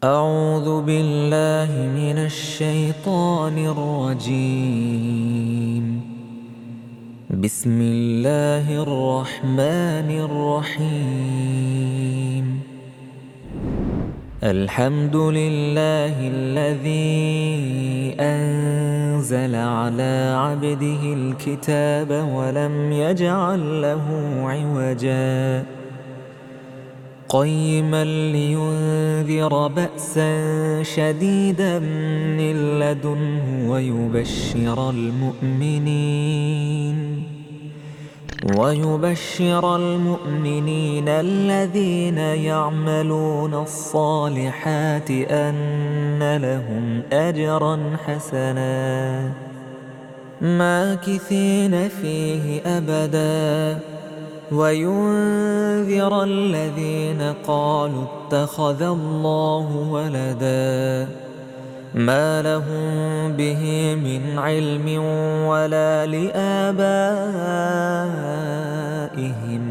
أعوذ بالله من الشيطان الرجيم. بسم الله الرحمن الرحيم. الحمد لله الذي أنزل على عبده الكتاب ولم يجعل له عوجا قيما لينذر بأسا شديدا من لدنه ويبشر المؤمنين الذين يعملون الصالحات أن لهم أجرا حسنا ماكثين فيه أبدا وينذر الذين قالوا اتخذ الله ولدا ما لهم به من علم ولا لآبائهم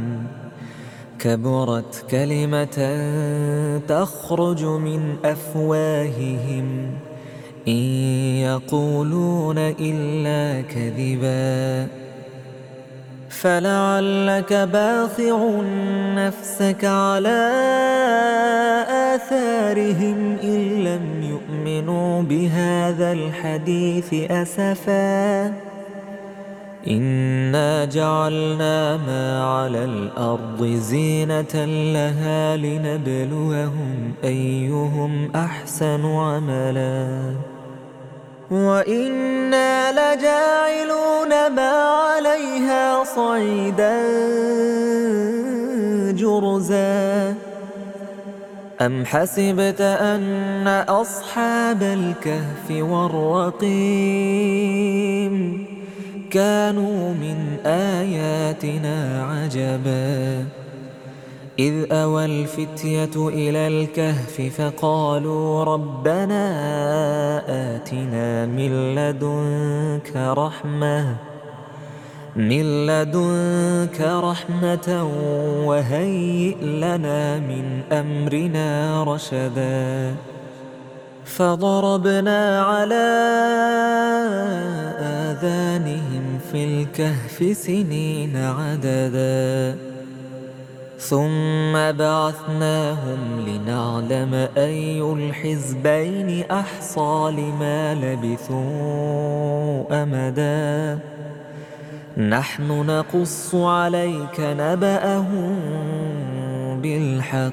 كبرت كلمة تخرج من أفواههم إن يقولون إلا كذبا فلعلك باخع نفسك على آثارهم إن لم يؤمنوا بهذا الحديث أسفا إنا جعلنا ما على الأرض زينة لها لنبلوهم أيهم أحسن عملا وإنا لجاعلون ما عليها صعيدا جرزا أم حسبت أن أصحاب الكهف والرقيم كانوا من آياتنا عجبا إذ أوى الفتية إلى الكهف فقالوا ربنا آتنا من لدنك رحمة وهيئ لنا من أمرنا رشدا فضربنا على آذانهم في الكهف سنين عددا ثم بعثناهم لنعلم أي الحزبين أحصى لما لبثوا أمدا نحن نقص عليك نبأهم بالحق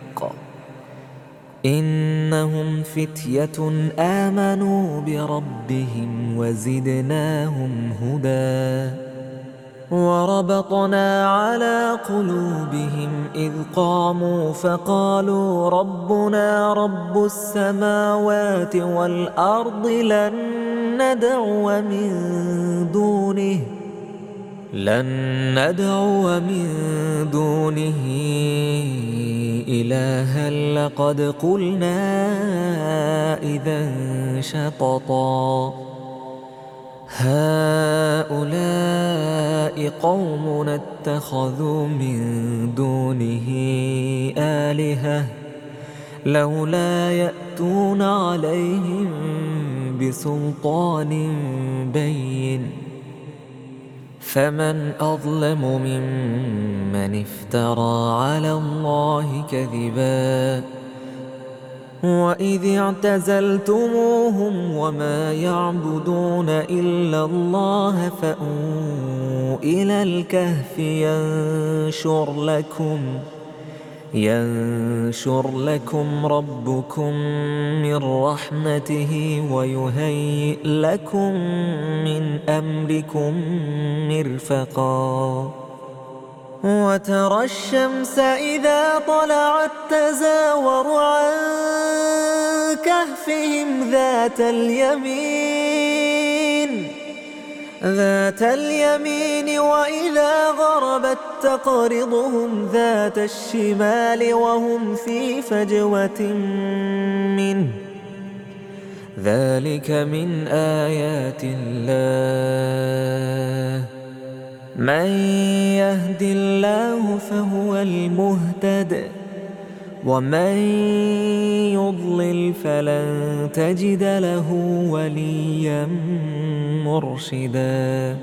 إنهم فتية آمنوا بربهم وزدناهم هدى وربطنا على قلوبهم إذ قاموا فقالوا ربنا رب السماوات والأرض لن ندعو من دونه إلها لقد قلنا إذا شططا هؤلاء قومنا اتخذوا من دونه آلهة لولا يأتون عليهم بسلطان بين فمن أظلم ممن افترى على الله كذبا وإذ اعتزلتموهم وما يعبدون إلا الله فأووا إلى الكهف ينشر لكم ربكم من رحمته ويهيئ لكم من أمركم مرفقا وترى الشمس إذا طلعت تزاور عن كهفهم ذات اليمين وإذا غربت تقرضهم ذات الشمال وهم في فجوة منه ذلك من آيات الله من يهد الله فهو المهتد ومن يضلل فلن تجد له وليا مرشدا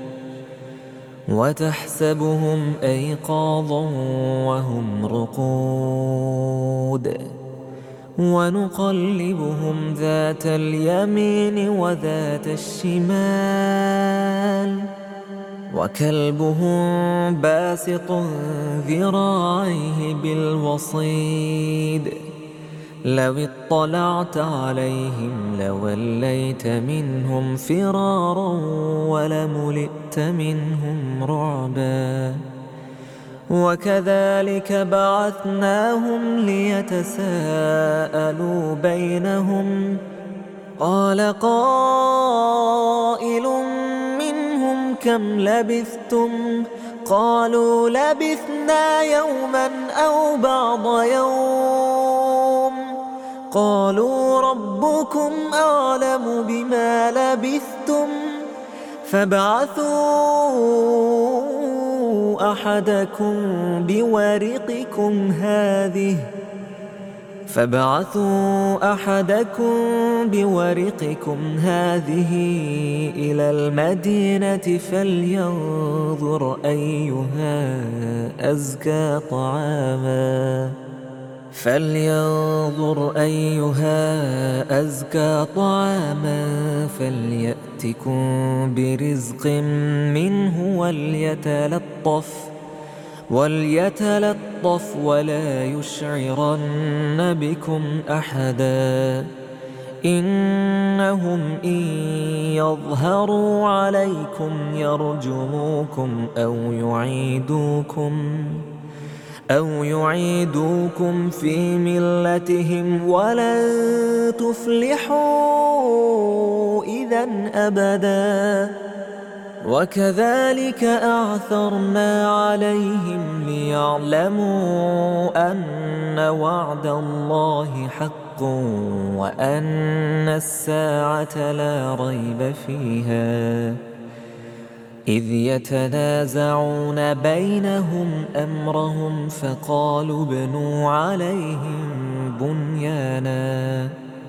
وتحسبهم أيقاظا وهم رقود ونقلبهم ذات اليمين وذات الشمال وكلبهم باسط ذراعيه بالوصيد لو اطلعت عليهم لوليت منهم فرارا ولملئت منهم رعبا وكذلك بعثناهم ليتساءلوا بينهم قال قائل منهم كم لبثتم قالوا لبثنا يوما أو بعض يوم قالوا ربكم أعلم بما لبثتم فابعثوا أحدكم بورقكم هذه إلى المدينة فلينظر أيها أزكى طعاما فليأتكم برزق منه وليتلطف ولا يشعرن بكم أحدا إنهم إن يظهروا عليكم يرجموكم أو يعيدوكم في ملتهم ولن تفلحوا إذا أبدا وكذلك أعثرنا عليهم ليعلموا أن وعد الله حق وأن الساعة لا ريب فيها إذ يتنازعون بينهم أمرهم فقالوا ابنوا عليهم بنيانا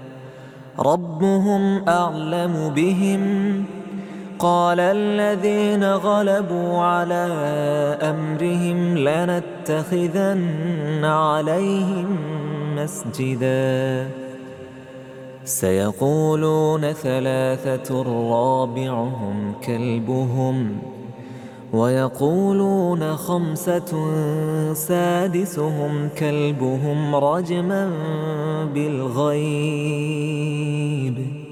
ربهم أعلم بهم قال الذين غلبوا على أمرهم لنتخذن عليهم مسجدا سيقولون ثلاثة رابعهم كلبهم ويقولون خمسة سادسهم كلبهم رجما بالغيب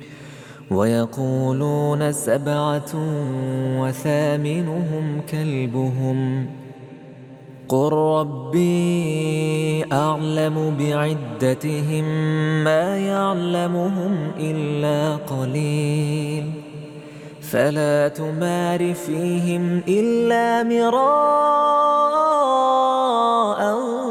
ويقولون سبعة وثامنهم كلبهم قل ربي أعلم بعدتهم ما يعلمهم إلا قليل فلا تمار فيهم إلا مراء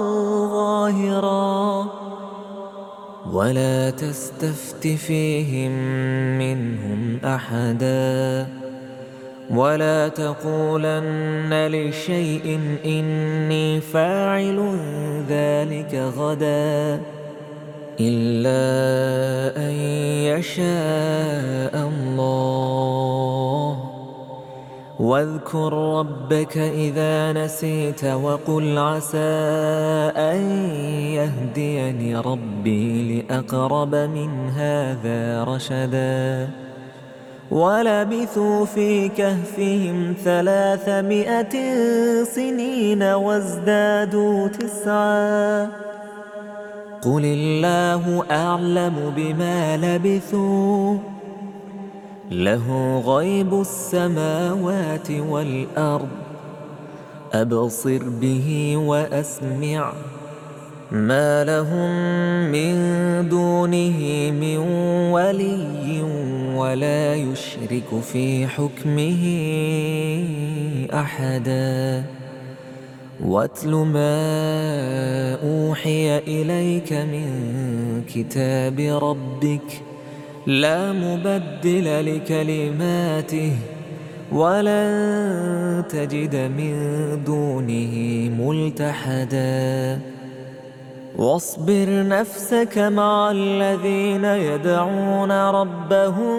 ظاهرا ولا تستفت فيهم منهم أحدا ولا تقولن لشيء إني فاعل ذلك غدا إلا أن يشاء الله واذكر ربك إذا نسيت وقل عسى أن يهديني ربي لأقرب من هذا رشدا ولبثوا في كهفهم 300 سنين وازدادوا 9 قل الله أعلم بما لبثوا له غيب السماوات والأرض أبصر به وأسمع ما لهم من دونه من ولي ولا يشرك في حكمه أحدا واتل ما أوحي إليك من كتاب ربك لا مبدل لكلماته ولن تجد من دونه ملتحدا واصبر نفسك مع الذين يدعون ربهم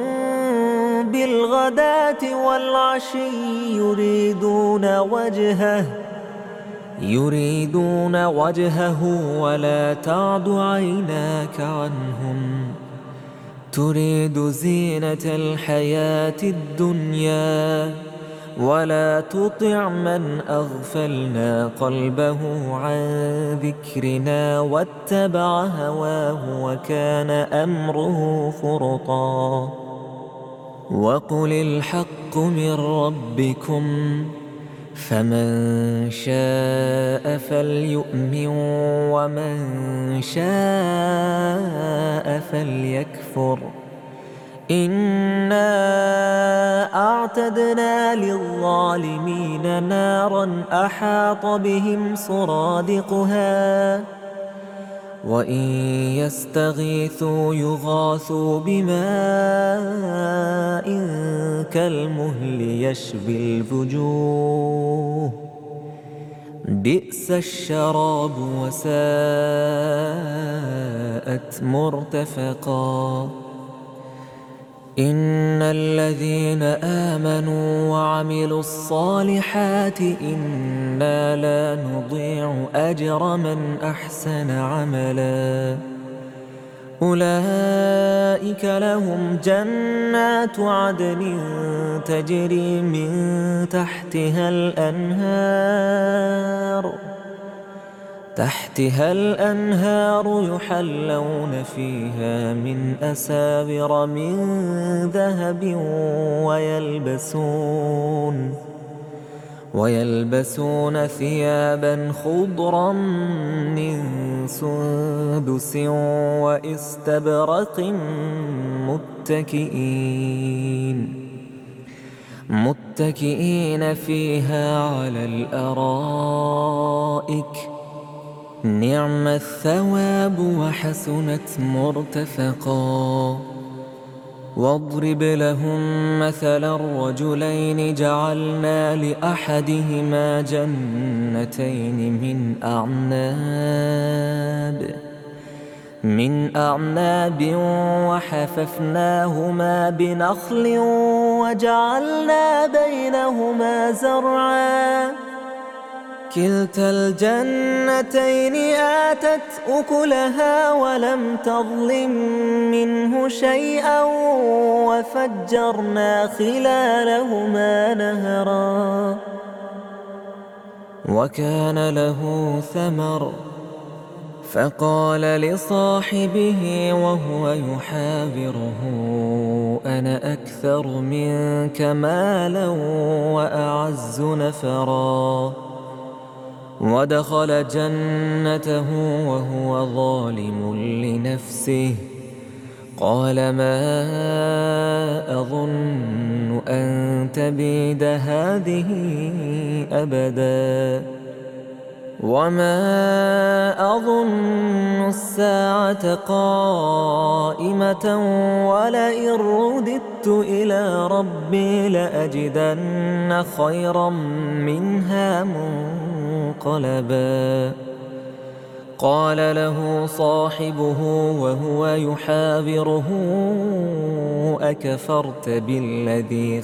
بالغداة والعشي يريدون وجهه ولا تعد عيناك عنهم تريد زينة الحياة الدنيا ولا تطع من أغفلنا قلبه عن ذكرنا واتبع هواه وكان أمره فرطا وقل الحق من ربكم فمن شاء فليؤمن ومن شاء فليكفر إنا أعتدنا للظالمين نارا أحاط بهم سرادقها وإن يستغيثوا يغاثوا بماء كالمهل يشوي الوجوه بئس الشراب وساءت مرتفقا إن الذين آمنوا وعملوا الصالحات إنا لا نضيع أجر من أحسن عملا أولئك لهم جنات عدن تجري من تحتها الأنهار يحلون فيها من أساور من ذهب ويلبسون ثيابا خضرا من سندس وإستبرق متكئين فيها على الأرائك نعم الثواب وحسنت مرتفقا واضرب لهم مثلا الرجلين جعلنا لأحدهما جنتين من أعناب وحففناهما بنخل وجعلنا بينهما زرعا كلتا الجنتين آتت أكلها ولم تظلم منه شيئا وفجرنا خلالهما نهرا وكان له ثمر فقال لصاحبه وهو يحاوره أنا أكثر منك مالا وأعز نفرا ودخل جنته وهو ظالم لنفسه قال ما أظن أن تبيد هذه أبدا وما أظن الساعة قائمة ولئن رددت إلى ربي لأجدن خيرا منها منقلبا قال له صاحبه وهو يحاوره أكفرت بالذي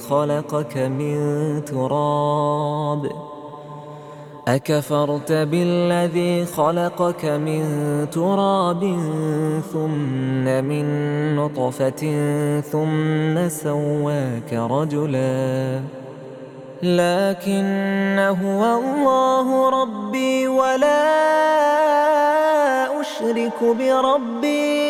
خلقك من تراب ثم من نطفة ثم سواك رجلا لكن هو الله ربي ولا أشرك بربي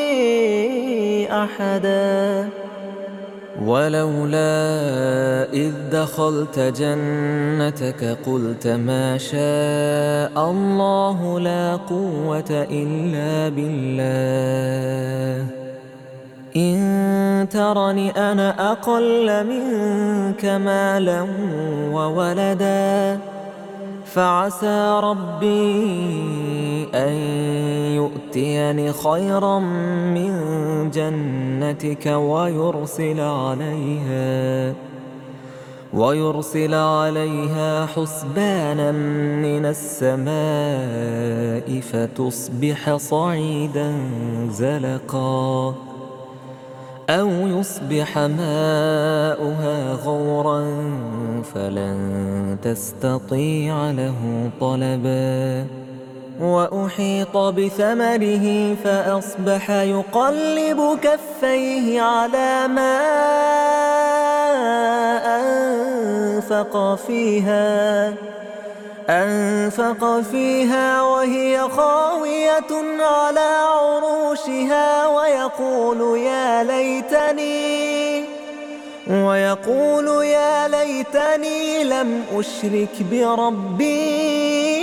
أحدا ولولا إذ دخلت جنتك قلت ما شاء الله لا قوة إلا بالله إن ترني أنا أقل منك مالا وولدا فعسى ربي أن يؤتيني خيرا من ويرسل عليها حسبانا من السماء فتصبح صعيدا زلقا أو يصبح ماؤها غورا فلن تستطيع له طلبا وأحيط بثمره فأصبح يقلب كفيه على ما أنفق فيها وهي خاوية على عروشها ويقول يا ليتني لم أشرك بربي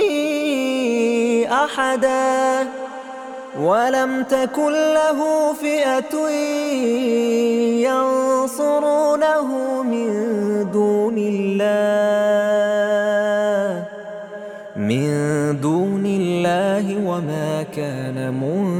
أحدا ولم تكن له فئة ينصرونه من دون الله وما كان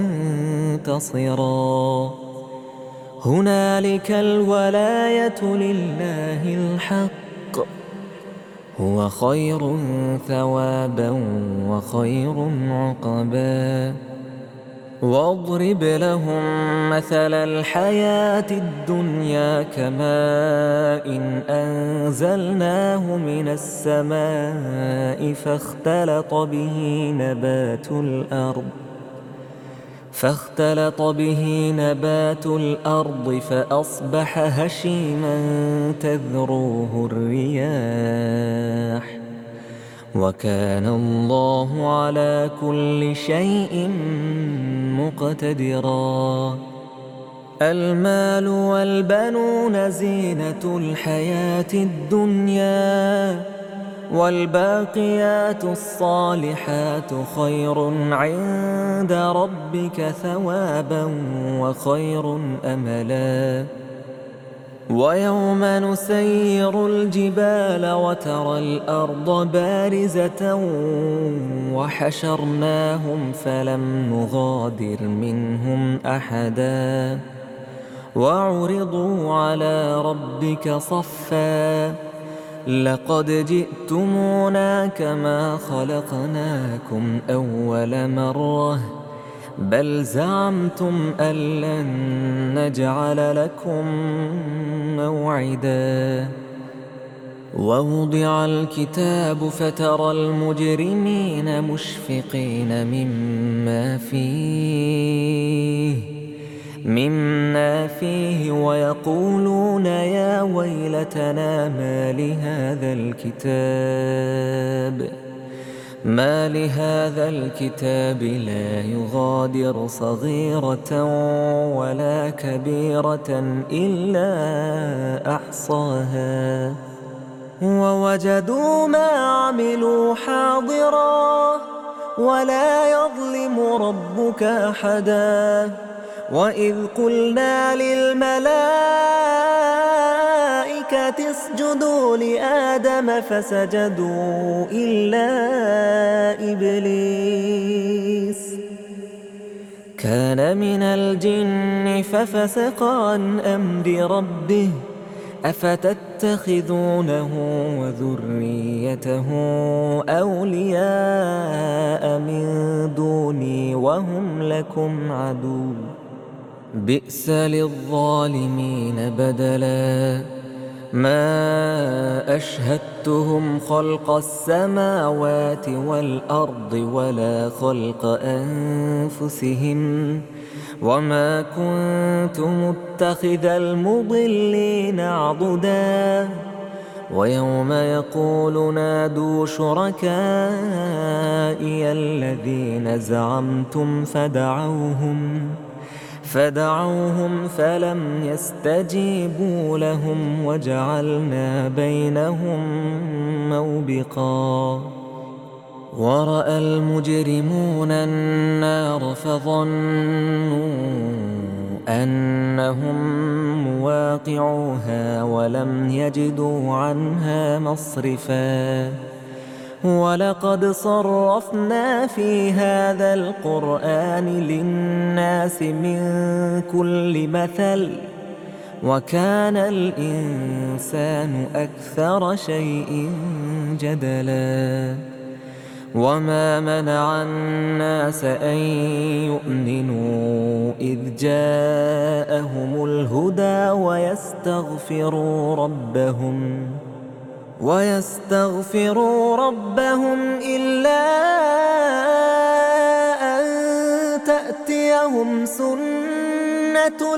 منتصرا هنالك الولاية لله الحق هو خير ثوابا وخير عقبا واضرب لهم مثل الحياة الدنيا كماء أنزلناه من السماء فاختلط به نبات الأرض فأصبح هشيما تذروه الرياح وكان الله على كل شيء مقتدرا المال والبنون زينة الحياة الدنيا والباقيات الصالحات خير عند ربك ثوابا وخير أملا ويوم نسير الجبال وترى الأرض بارزة وحشرناهم فلم نغادر منهم أحدا وعرضوا على ربك صفا لقد جئتمونا كما خلقناكم أول مرة بل زعمتم أن لن نجعل لكم موعدا ووضع الكتاب فترى المجرمين مشفقين مما فيه ويقولون يا ويلتنا ما لهذا الكتاب لا يغادر صغيرة ولا كبيرة إلا أحصاها ووجدوا ما عملوا حاضرا ولا يظلم ربك أحدا وإذ قلنا للملائكة اسجدوا لآدم فسجدوا إلا إبليس كان من الجن ففسق عن أمر ربه أفتتخذونه وذريته أولياء من دوني وهم لكم عدو بئس للظالمين بدلا ما أشهدتهم خلق السماوات والأرض ولا خلق أنفسهم وما كنت متخذ المضلين عضدا ويوم يقول نادوا شركائي الذين زعمتم فدعوهم فلم يستجيبوا لهم وجعلنا بينهم موبقا ورأى المجرمون النار فظنوا أنهم مواقعوها ولم يجدوا عنها مصرفا ولقد صرفنا في هذا القرآن للناس من كل مثل وكان الإنسان أكثر شيء جدلا وما منع الناس أن يؤمنوا إذ جاءهم الهدى ويستغفروا ربهم إلا أن تأتيهم سنة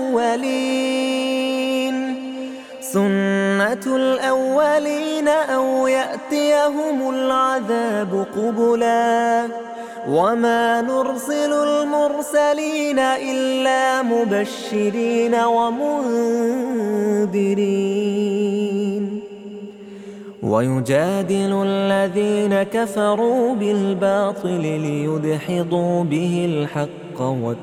الأولين أو يأتيهم العذاب قبلا وما نرسل المرسلين إلا مبشرين ومنذرين ويجادل الذين كفروا بالباطل ليدحضوا به الحق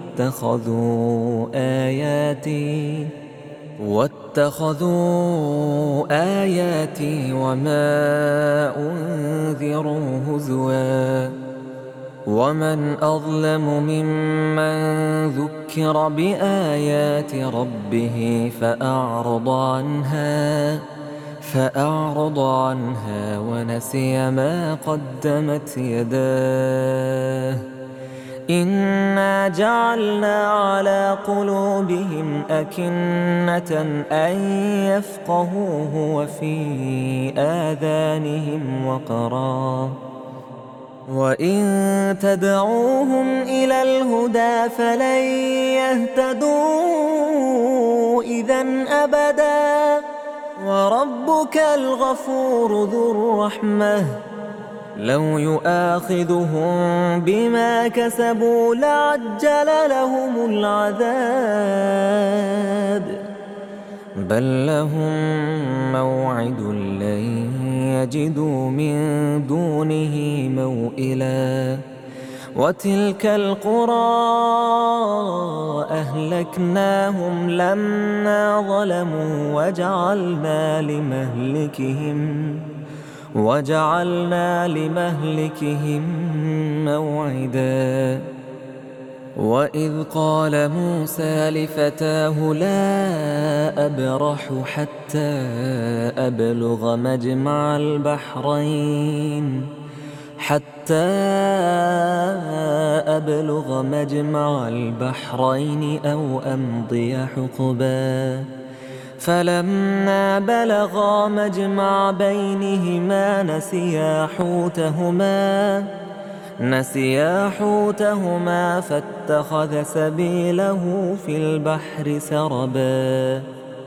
واتخذوا آياتي وما أنذروا هزوا ومن أظلم ممن ذكر بآيات ربه فأعرض عنها ونسي ما قدمت يداه إنا جعلنا على قلوبهم أكنة أن يفقهوه وفي آذانهم وقرا وإن تدعوهم إلى الهدى فلن يهتدوا إذن أبدا وربك الغفور ذو الرحمة لو يؤاخذهم بما كسبوا لعجل لهم العذاب بل لهم موعد لن يجدوا من دونه موئلا وتلك القرى أهلكناهم لما ظلموا وجعلنا لمهلكهم موعدا وإذ قال موسى لفتاه لا أبرح حتى أبلغ مجمع البحرين أو أمضي حقبا فلما بلغا مجمع بينهما نسيا حوتهما فاتخذ سبيله في البحر سربا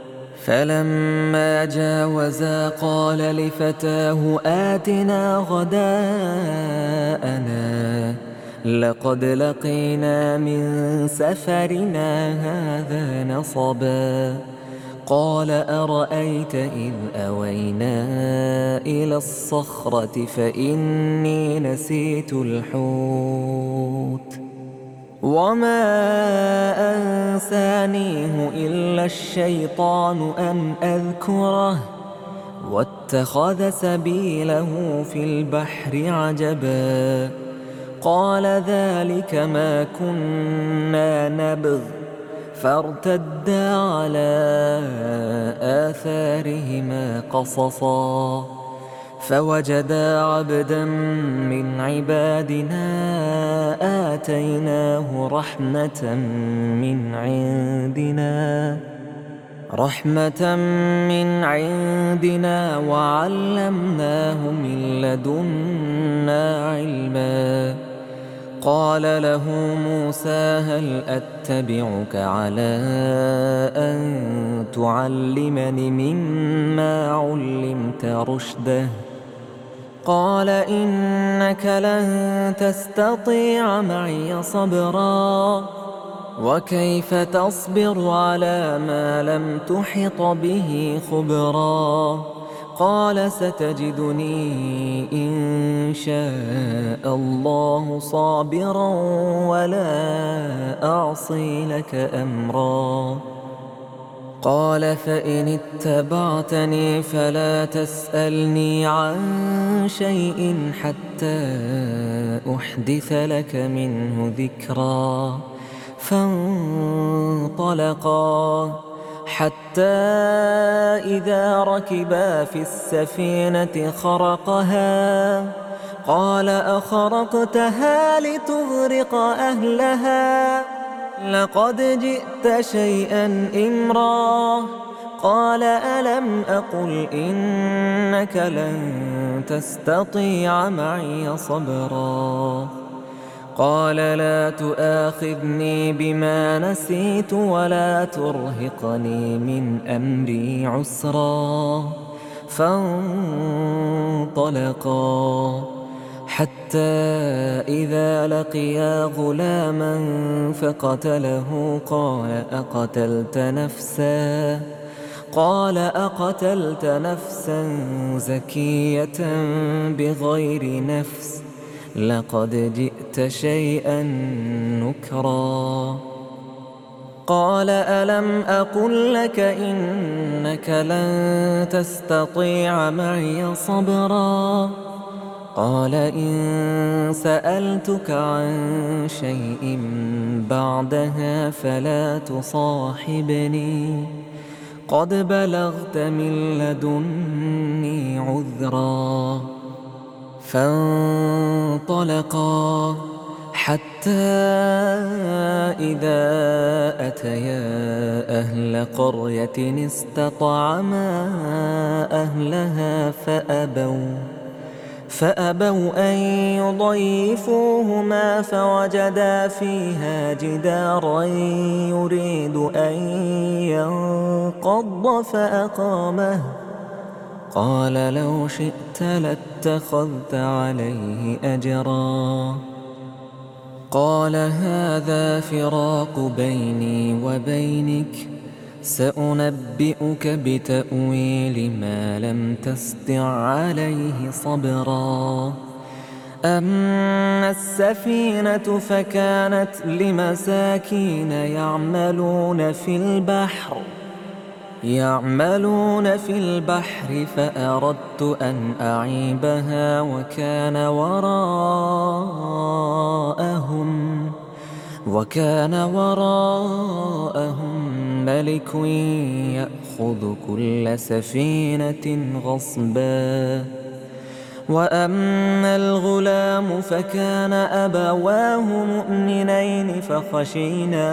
فلما جاوزا قال لفتاه آتنا غداءنا لقد لقينا من سفرنا هذا نصبا قال أرأيت إذ أوينا إلى الصخرة فإني نسيت الحوت وما أنسانيه إلا الشيطان أن أذكره واتخذ سبيله في البحر عجبا قال ذلك ما كنا نبغ فارتدا على آثارهما قصصا فوجدا عبدا من عبادنا آتيناه رحمة من عندنا وعلمناه من لدنا علما قال له موسى هل أتبعك على أن تعلمني مما علمت رشدا قال إنك لن تستطيع معي صبرا وكيف تصبر على ما لم تحط به خبرا قال ستجدني إن شاء الله صابرا ولا أعصي لك أمرا قال فإن اتبعتني فلا تسألني عن شيء حتى أحدث لك منه ذكرا فانطلقا حتى إذا ركبا في السفينة خرقها قال أخرقتها لتغرق أهلها لقد جئت شيئا إمرا قال ألم أقل إنك لن تستطيع معي صبرا قال لا تؤاخذني بما نسيت ولا ترهقني من أمري عسرا فانطلقا حتى إذا لقيا غلاما فقتله قال أقتلت نفسا زكية بغير نفس لقد جئت شيئا نكرا قال ألم أقل لك إنك لن تستطيع معي صبرا قال إن سألتك عن شيء بعدها فلا تصاحبني قد بلغت من لدني عذرا فانطلقا حتى إذا أتيا أهل قرية استطعما أهلها فأبوا أن يضيفوهما فوجدا فيها جدارا يريد أن ينقض فأقامه قال لو شئت لاتخذت عليه أجرا قال هذا فراق بيني وبينك سأنبئك بتأويل ما لم تستطع عليه صبرا أما السفينة فكانت لمساكين يعملون في البحر فأردت أن أعيبها وكان وراءهم ملك يأخذ كل سفينة غصبا وأما الغلام فكان أبواه مؤمنين فخشينا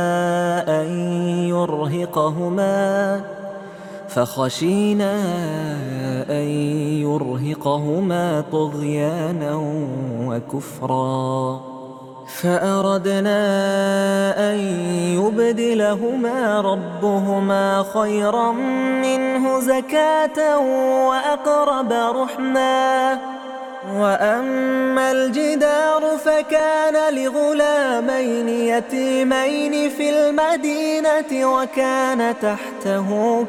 أن يرهقهما طغيانا وكفرا فأردنا أن يبدلهما ربهما خيرا منه زكاة وأقرب رحما وأما الجدار فكان لغلامين يتيمين في المدينة وكان تحته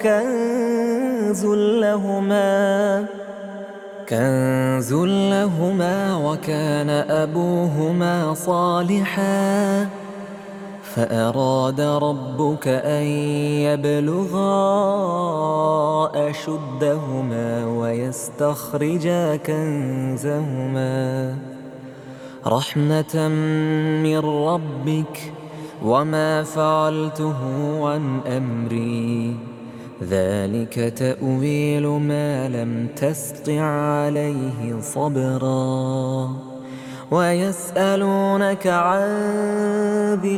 كنز لهما وكان أبوهما صالحا فأراد ربك أن يبلغا أشدهما ويستخرجا كنزهما رحمة من ربك وما فعلته عن أمري ذلك تأويل ما لم تستطع عليه صبرا ويسألونك عن ذي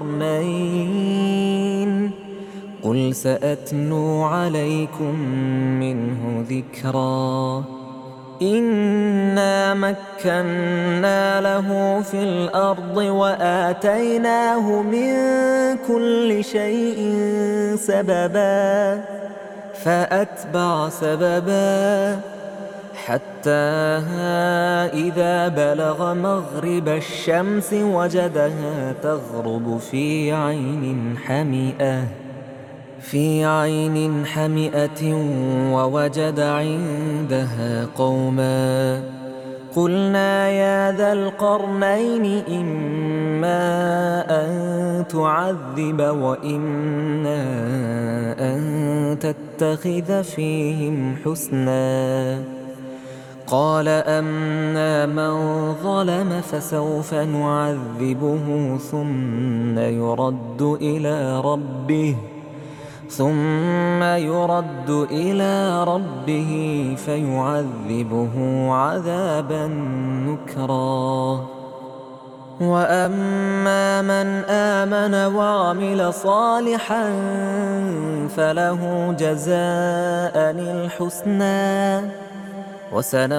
القرنين قل سأتلو عليكم منه ذكرا إنا مكنا له في الأرض وآتيناه من كل شيء سببا فأتبع سببا حتى إذا بلغ مغرب الشمس وجدها تغرب في عين حمئة ووجد عندها قوما قلنا يا ذا القرنين إما أن تعذب وإما أن تتخذ فيهم حسنا قال أما من ظلم فسوف نعذبه ثم يرد إلى ربه ثم يرد إلى ربه فيعذبه عذابا نكرا. وأما من آمن وعمل صالحا فله جزاء الحسنى